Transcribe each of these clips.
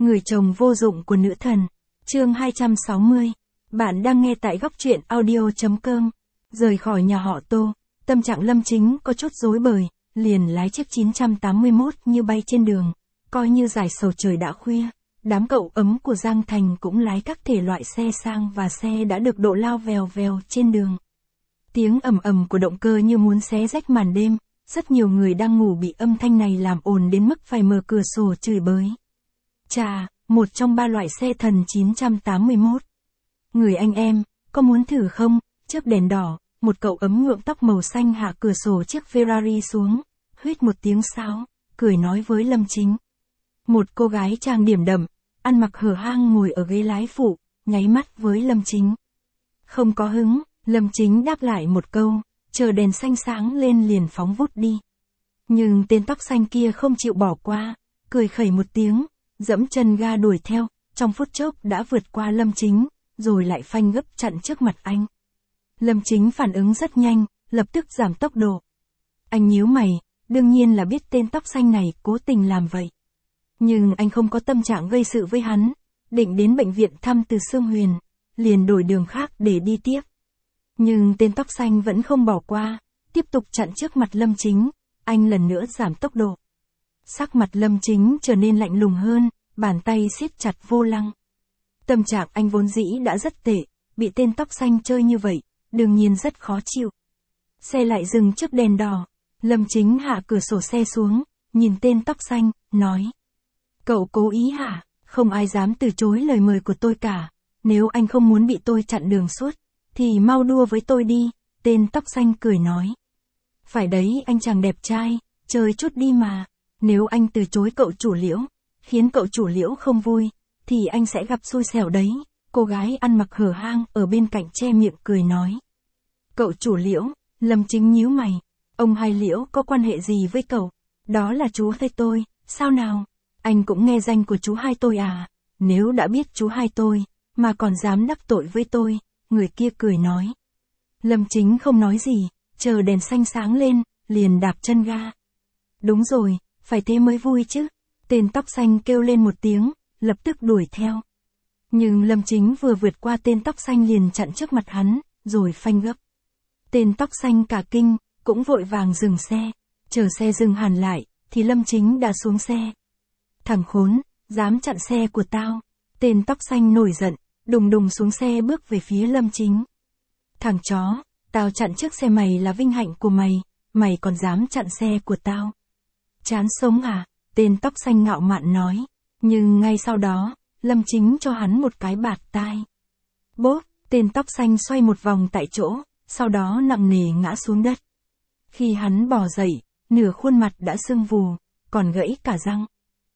Người chồng vô dụng của nữ thần. Chương 260. Bạn đang nghe tại góc truyện audio.com. Rời khỏi nhà họ Tô, tâm trạng Lâm Chính có chút rối bời, liền lái chiếc 981 như bay trên đường. Coi như giải sầu trời đã khuya, đám cậu ấm của Giang Thành cũng lái các thể loại xe sang và xe đã được độ lao vèo vèo trên đường. Tiếng ầm ầm của động cơ như muốn xé rách màn đêm, rất nhiều người đang ngủ bị âm thanh này làm ồn đến mức phải mở cửa sổ chửi bới. Chà, một trong ba loại xe thần 981. Người anh em, có muốn thử không? Chớp đèn đỏ, một cậu ấm nhuộm tóc màu xanh hạ cửa sổ chiếc Ferrari xuống, huýt một tiếng sáo, cười nói với Lâm Chính. Một cô gái trang điểm đậm, ăn mặc hở hang ngồi ở ghế lái phụ, nháy mắt với Lâm Chính. Không có hứng, Lâm Chính đáp lại một câu, chờ đèn xanh sáng lên liền phóng vút đi. Nhưng tên tóc xanh kia không chịu bỏ qua, cười khẩy một tiếng, dẫm chân ga đuổi theo, trong phút chốc đã vượt qua Lâm Chính, rồi lại phanh gấp chặn trước mặt anh. Lâm Chính phản ứng rất nhanh, lập tức giảm tốc độ. Anh nhíu mày, đương nhiên là biết tên tóc xanh này cố tình làm vậy. Nhưng anh không có tâm trạng gây sự với hắn, định đến bệnh viện thăm Từ Sương Huyền, liền đổi đường khác để đi tiếp. Nhưng tên tóc xanh vẫn không bỏ qua, tiếp tục chặn trước mặt Lâm Chính, anh lần nữa giảm tốc độ. Sắc mặt Lâm Chính trở nên lạnh lùng hơn, bàn tay siết chặt vô lăng. Tâm trạng anh vốn dĩ đã rất tệ, bị tên tóc xanh chơi như vậy, đương nhiên rất khó chịu. Xe lại dừng trước đèn đỏ, Lâm Chính hạ cửa sổ xe xuống, nhìn tên tóc xanh, nói. Cậu cố ý hả? Không ai dám từ chối lời mời của tôi cả, nếu anh không muốn bị tôi chặn đường suốt, thì mau đua với tôi đi, tên tóc xanh cười nói. Phải đấy anh chàng đẹp trai, chơi chút đi mà, nếu anh từ chối cậu chủ Liễu, khiến cậu chủ Liễu không vui, thì anh sẽ gặp xui xẻo đấy, cô gái ăn mặc hở hang ở bên cạnh che miệng cười nói. Cậu chủ Liễu, Lâm Chính nhíu mày, ông hai Liễu có quan hệ gì với cậu? Đó là chú hai tôi, sao nào? Anh cũng nghe danh của chú hai tôi à? Nếu đã biết chú hai tôi, mà còn dám đắc tội với tôi, người kia cười nói. Lâm Chính không nói gì, chờ đèn xanh sáng lên, liền đạp chân ga. Đúng rồi, phải thế mới vui chứ. Tên tóc xanh kêu lên một tiếng, lập tức đuổi theo. Nhưng Lâm Chính vừa vượt qua tên tóc xanh liền chặn trước mặt hắn, rồi phanh gấp. Tên tóc xanh cả kinh, cũng vội vàng dừng xe. Chờ xe dừng hẳn lại, thì Lâm Chính đã xuống xe. Thằng khốn, dám chặn xe của tao. Tên tóc xanh nổi giận, đùng đùng xuống xe bước về phía Lâm Chính. Thằng chó, tao chặn trước xe mày là vinh hạnh của mày, mày còn dám chặn xe của tao. Chán sống à? Tên tóc xanh ngạo mạn nói. Nhưng ngay sau đó, Lâm Chính cho hắn một cái bạt tai. Bốp, tên tóc xanh xoay một vòng tại chỗ, sau đó nặng nề ngã xuống đất. Khi hắn bò dậy, nửa khuôn mặt đã sưng vù, còn gãy cả răng.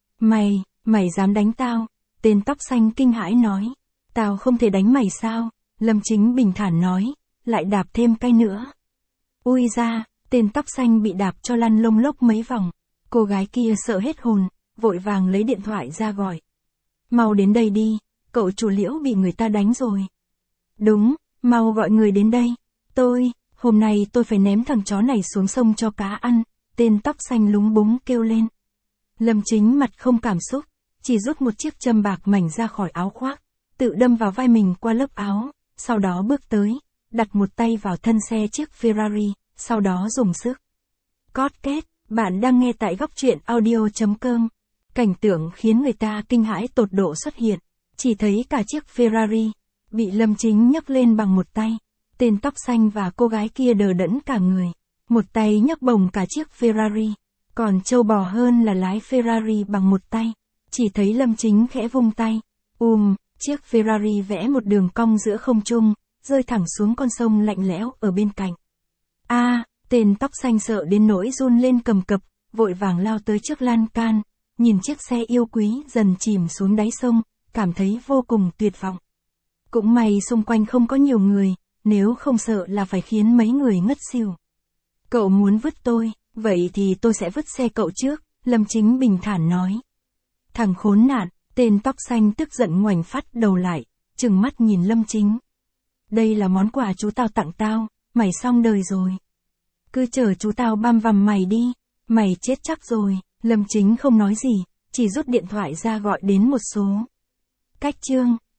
Mày dám đánh tao? Tên tóc xanh kinh hãi nói. Tao không thể đánh mày sao? Lâm Chính bình thản nói, lại đạp thêm cái nữa. Ui ra, tên tóc xanh bị đạp cho lăn lông lốc mấy vòng. Cô gái kia sợ hết hồn, vội vàng lấy điện thoại ra gọi. Mau đến đây đi, cậu chủ Liễu bị người ta đánh rồi. Đúng, mau gọi người đến đây. Hôm nay tôi phải ném thằng chó này xuống sông cho cá ăn, tên tóc xanh lúng búng kêu lên. Lâm Chính mặt không cảm xúc, chỉ rút một chiếc châm bạc mảnh ra khỏi áo khoác, tự đâm vào vai mình qua lớp áo, sau đó bước tới, đặt một tay vào thân xe chiếc Ferrari, sau đó dùng sức. Cót két, bạn đang nghe tại góc truyện audio.com. Cảnh tượng khiến người ta kinh hãi tột độ xuất hiện, chỉ thấy cả chiếc Ferrari bị Lâm Chính nhấc lên bằng một tay. Tên tóc xanh và cô gái kia đờ đẫn cả người, một tay nhấc bổng cả chiếc Ferrari, còn trâu bò hơn là lái Ferrari bằng một tay. Chỉ thấy Lâm Chính khẽ vung tay, chiếc Ferrari vẽ một đường cong giữa không trung, rơi thẳng xuống con sông lạnh lẽo ở bên cạnh. Tên tóc xanh sợ đến nỗi run lên cầm cập, vội vàng lao tới trước lan can, nhìn chiếc xe yêu quý dần chìm xuống đáy sông, cảm thấy vô cùng tuyệt vọng. Cũng may xung quanh không có nhiều người, nếu không sợ là phải khiến mấy người ngất xỉu. Cậu muốn vứt tôi, vậy thì tôi sẽ vứt xe cậu trước, Lâm Chính bình thản nói. Thằng khốn nạn, tên tóc xanh tức giận ngoảnh phát đầu lại, trừng mắt nhìn Lâm Chính. Đây là món quà chú tao tặng tao, mày xong đời rồi. Cứ chờ chú tao băm vằm mày đi, mày chết chắc rồi. Lâm Chính không nói gì, chỉ rút điện thoại ra gọi đến một số. Cách chương